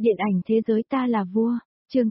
Điện ảnh thế giới ta là vua, chương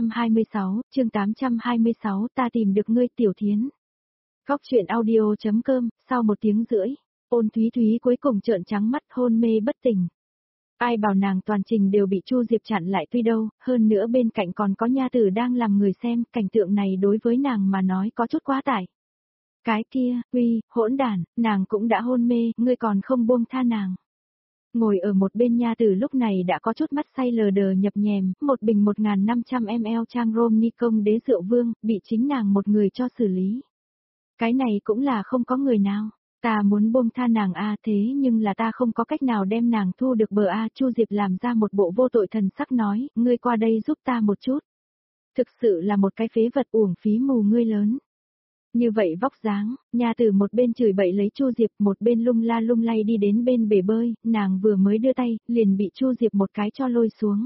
826, ta tìm được ngươi Tiểu Thiến. Góc truyện audio.com, sau 1 tiếng rưỡi, Ôn Thúy Thúy cuối cùng trợn trắng mắt hôn mê bất tỉnh. Ai bảo nàng toàn trình đều bị Chu Diệp chặn lại tuy đâu, hơn nữa bên cạnh còn có nha tử đang làm người xem, cảnh tượng này đối với nàng mà nói có chút quá tải. Cái kia, hỗn đản, nàng cũng đã hôn mê, ngươi còn không buông tha nàng. Ngồi ở một bên nha tử lúc này đã có chút mắt say lờ đờ nhập nhèm, một bình 1500ml trang rom Nikon đế rượu vương, bị chính nàng một người cho xử lý. Cái này cũng là không có người nào. Ta muốn buông tha nàng thế nhưng là ta không có cách nào đem nàng thu được bờ Chu Diệp làm ra một bộ vô tội thần sắc nói, ngươi qua đây giúp ta một chút. Thực sự là một cái phế vật uổng phí mù ngươi lớn. Như vậy vóc dáng, nha tử một bên chửi bậy lấy Chu Diệp, một bên lung la lung lay đi đến bên bể bơi, nàng vừa mới đưa tay, liền bị Chu Diệp một cái cho lôi xuống.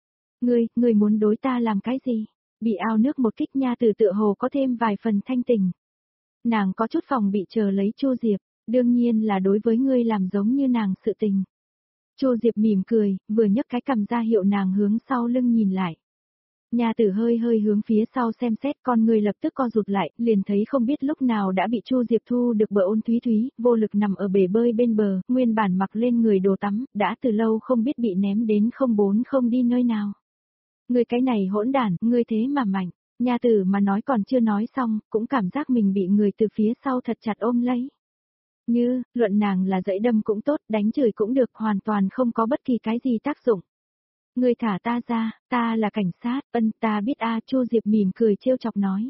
Ngươi muốn đối ta làm cái gì? Bị ao nước một kích, nha tử tựa hồ có thêm vài phần thanh tình. Nàng có chút phòng bị chờ lấy Chu Diệp, đương nhiên là đối với ngươi làm giống như nàng sự tình. Chu Diệp mỉm cười, vừa nhấc cái cằm ra hiệu nàng hướng sau lưng nhìn lại. Nha tử hơi hướng phía sau xem xét, con người lập tức co rụt lại, liền thấy không biết lúc nào đã bị Chu Diệp thu được bờ Ôn Thúy Thúy, vô lực nằm ở bể bơi bên bờ, nguyên bản mặc lên người đồ tắm, đã từ lâu không biết bị ném đến không đi nơi nào. Ngươi cái này hỗn đản, ngươi thế mà mạnh. Nha tử mà nói còn chưa nói xong, cũng cảm giác mình bị người từ phía sau thật chặt ôm lấy. Như, luận nàng là dẫy đâm cũng tốt, đánh chửi cũng được, hoàn toàn không có bất kỳ cái gì tác dụng. Ngươi thả ta ra, ta là cảnh sát, ta biết Chu Diệp mỉm cười trêu chọc nói.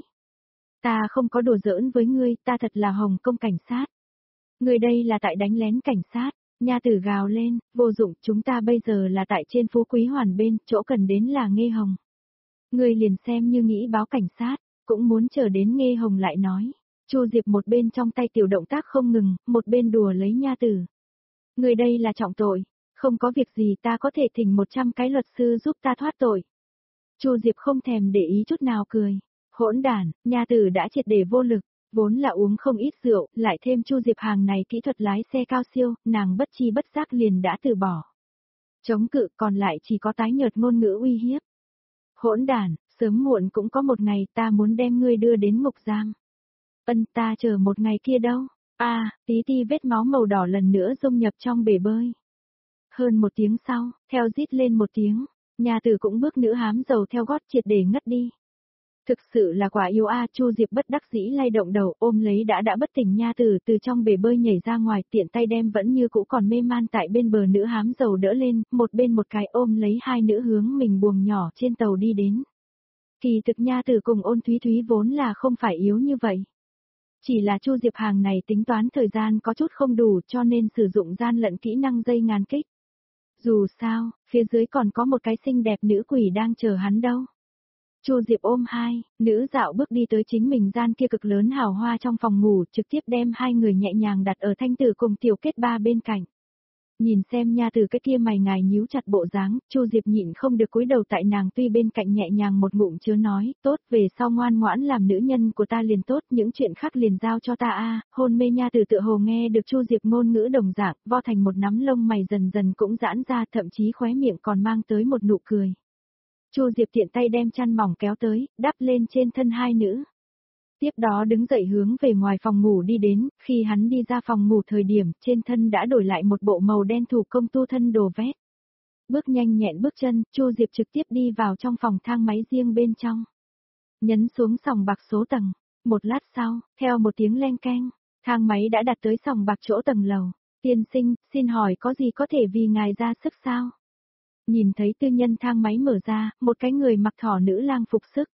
Ta không có đùa giỡn với ngươi, ta thật là Hồng Công cảnh sát. Ngươi đây là tại đánh lén cảnh sát, nha tử gào lên, vô dụng, chúng ta bây giờ là tại trên Phú Quý Hoàn bên, chỗ cần đến là Nghê Hồng. Ngươi liền xem như nghĩ báo cảnh sát, cũng muốn chờ đến Nghê Hồng lại nói. Chu Diệp một bên trong tay tiểu động tác không ngừng, một bên đùa lấy nha tử. Ngươi đây là trọng tội, không có việc gì, ta có thể thỉnh 100 cái luật sư giúp ta thoát tội. Chu Diệp không thèm để ý chút nào cười. Hỗn đản, nha tử đã triệt để vô lực, vốn là uống không ít rượu, lại thêm Chu Diệp hàng này kỹ thuật lái xe cao siêu, nàng bất chi bất giác liền đã từ bỏ. Chống cự còn lại chỉ có tái nhợt ngôn ngữ uy hiếp. Hỗn đản, sớm muộn cũng có một ngày ta muốn đem ngươi đưa đến ngục giam. Ta chờ một ngày kia đâu. Tí vết máu màu đỏ lần nữa dung nhập trong bể bơi. Hơn 1 tiếng sau, theo rít lên 1 tiếng, nhà tử cũng bước nữ hám dầu theo gót triệt để ngất đi. Thực sự là quả yếu Chu Diệp bất đắc dĩ lay động đầu ôm lấy đã bất tỉnh nha tử từ trong bể bơi nhảy ra ngoài, tiện tay đem vẫn như cũ còn mê man tại bên bờ nữ hám dầu đỡ lên, một bên một cái ôm lấy hai nữ hướng mình buồng nhỏ trên tàu đi đến. Kỳ thực nha tử cùng Ôn Thúy Thúy vốn là không phải yếu như vậy. Chỉ là Chu Diệp hàng này tính toán thời gian có chút không đủ cho nên sử dụng gian lận kỹ năng dây ngàn kích. Dù sao, phía dưới còn có một cái xinh đẹp nữ quỷ đang chờ hắn đâu. Chu Diệp ôm hai, nữ dạo bước đi tới chính mình gian kia cực lớn hào hoa trong phòng ngủ, trực tiếp đem hai người nhẹ nhàng đặt ở thanh tử cùng tiểu kết ba bên cạnh. Nhìn xem nha từ cái kia mày ngài nhíu chặt bộ dáng, Chu Diệp nhịn không được cúi đầu tại nàng tuy bên cạnh nhẹ nhàng một ngụm chứa nói, tốt, về sau ngoan ngoãn làm nữ nhân của ta liền tốt, những chuyện khác liền giao cho ta hôn mê nha từ tựa hồ nghe được Chu Diệp ngôn ngữ đồng dạng, vo thành một nắm lông mày dần dần cũng giãn ra, thậm chí khóe miệng còn mang tới một nụ cười. Chu Diệp tiện tay đem chăn mỏng kéo tới, đắp lên trên thân hai nữ. Tiếp đó đứng dậy hướng về ngoài phòng ngủ đi đến, khi hắn đi ra phòng ngủ thời điểm, trên thân đã đổi lại một bộ màu đen thủ công tu thân đồ vét. Bước nhanh nhẹn bước chân, Chu Diệp trực tiếp đi vào trong phòng thang máy riêng bên trong. Nhấn xuống sòng bạc số tầng, một lát sau, theo một tiếng leng keng, thang máy đã đặt tới sòng bạc chỗ tầng lầu. Tiên sinh, xin hỏi có gì có thể vì ngài ra sức sao? Nhìn thấy tư nhân thang máy mở ra, một cái người mặc thỏ nữ lang phục sức.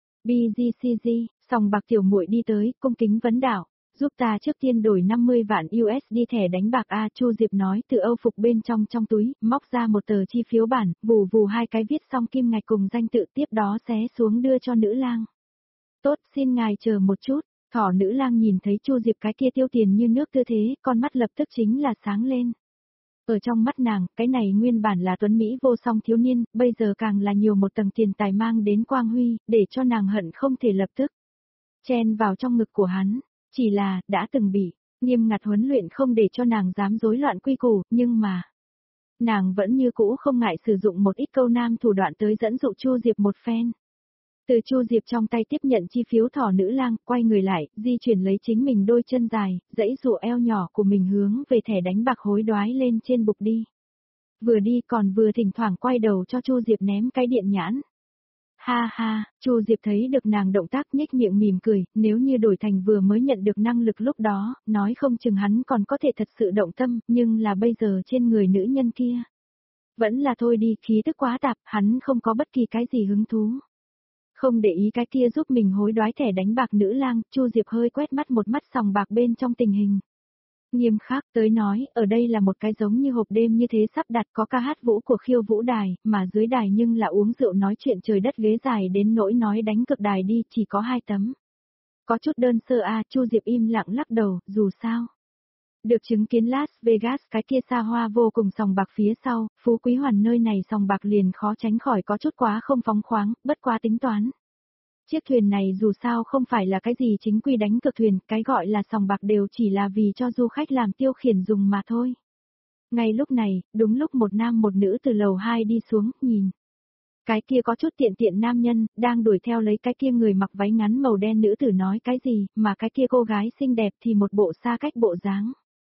BGCG, sòng bạc tiểu muội đi tới, cung kính vấn đạo, giúp ta trước tiên đổi 50 vạn USD thẻ đánh bạc Chu Diệp nói từ Âu phục bên trong túi, móc ra một tờ chi phiếu bản, vù vù hai cái viết xong kim ngạch cùng danh tự, tiếp đó xé xuống đưa cho nữ lang. Tốt, xin ngài chờ một chút, thỏ nữ lang nhìn thấy Chu Diệp cái kia tiêu tiền như nước tư thế, con mắt lập tức chính là sáng lên. Ở trong mắt nàng, cái này nguyên bản là tuấn Mỹ vô song thiếu niên, bây giờ càng là nhiều một tầng tiền tài mang đến quang huy, để cho nàng hận không thể lập tức chen vào trong ngực của hắn. Chỉ là, đã từng bị nghiêm ngặt huấn luyện không để cho nàng dám rối loạn quy củ, nhưng mà Nàng vẫn như cũ không ngại sử dụng một ít câu nam thủ đoạn tới dẫn dụ Chu Diệp một phen. Từ Chu Diệp trong tay tiếp nhận chi phiếu thỏ nữ lang, quay người lại, di chuyển lấy chính mình đôi chân dài, dãy dụ eo nhỏ của mình hướng về thẻ đánh bạc hối đoái lên trên bục đi. Vừa đi còn vừa thỉnh thoảng quay đầu cho Chu Diệp ném cái điện nhãn. Ha ha, Chu Diệp thấy được nàng động tác nhếch miệng mỉm cười, nếu như đổi thành vừa mới nhận được năng lực lúc đó, nói không chừng hắn còn có thể thật sự động tâm, nhưng là bây giờ trên người nữ nhân kia. Vẫn là thôi đi, khí tức quá tạp, hắn không có bất kỳ cái gì hứng thú. Không để ý cái kia giúp mình hối đoái thẻ đánh bạc nữ lang, Chu Diệp hơi quét mắt một mắt sòng bạc bên trong tình hình. Nghiêm khắc tới nói, ở đây là một cái giống như hộp đêm như thế sắp đặt có ca hát vũ của khiêu vũ đài, mà dưới đài nhưng là uống rượu nói chuyện trời đất ghế dài đến nỗi nói đánh cực đài đi chỉ có 2 tấm. Có chút đơn sơ Chu Diệp im lặng lắc đầu, dù sao. Được chứng kiến Las Vegas cái kia xa hoa vô cùng sòng bạc phía sau, Phú Quý Hoàn nơi này sòng bạc liền khó tránh khỏi có chút quá không phóng khoáng, bất quá tính toán. Chiếc thuyền này dù sao không phải là cái gì chính quy đánh cược thuyền, cái gọi là sòng bạc đều chỉ là vì cho du khách làm tiêu khiển dùng mà thôi. Ngay lúc này, đúng lúc một nam một nữ từ lầu 2 đi xuống, nhìn. Cái kia có chút tiện tiện nam nhân, đang đuổi theo lấy cái kia người mặc váy ngắn màu đen nữ tử nói cái gì, mà cái kia cô gái xinh đẹp thì một bộ xa cách bộ dáng.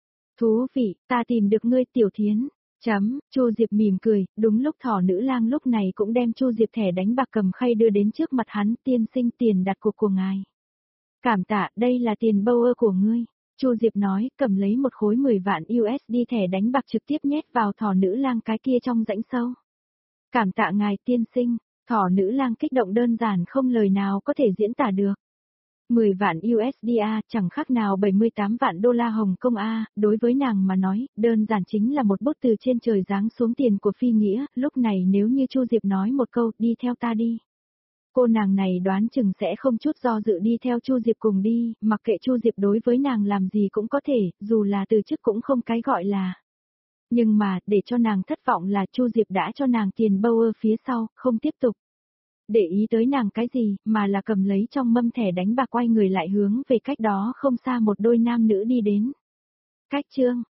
Thú vị, ta tìm được ngươi Tiểu Thiến. Chu Diệp mỉm cười, đúng lúc thỏ nữ lang lúc này cũng đem Chu Diệp thẻ đánh bạc cầm khay đưa đến trước mặt hắn, tiên sinh tiền đặt cuộc của ngài. Cảm tạ, đây là tiền Bauer của ngươi. Chu Diệp nói, cầm lấy một khối 10 vạn USD thẻ đánh bạc trực tiếp nhét vào thỏ nữ lang cái kia trong rãnh sâu. Cảm tạ ngài tiên sinh, thỏ nữ lang kích động đơn giản không lời nào có thể diễn tả được. 10 vạn USD chẳng khác nào 78 vạn đô la Hồng Kông đối với nàng mà nói, đơn giản chính là một bút từ trên trời giáng xuống tiền của phi nghĩa, lúc này nếu như Chu Diệp nói một câu, đi theo ta đi. Cô nàng này đoán chừng sẽ không chút do dự đi theo Chu Diệp cùng đi, mặc kệ Chu Diệp đối với nàng làm gì cũng có thể, dù là từ chức cũng không cái gọi là. Nhưng mà, để cho nàng thất vọng là Chu Diệp đã cho nàng tiền Bauer phía sau, không tiếp tục. Để ý tới nàng cái gì, mà là cầm lấy trong mâm thẻ đánh bạc quay người lại hướng về cách đó không xa một đôi nam nữ đi đến. Cách chương,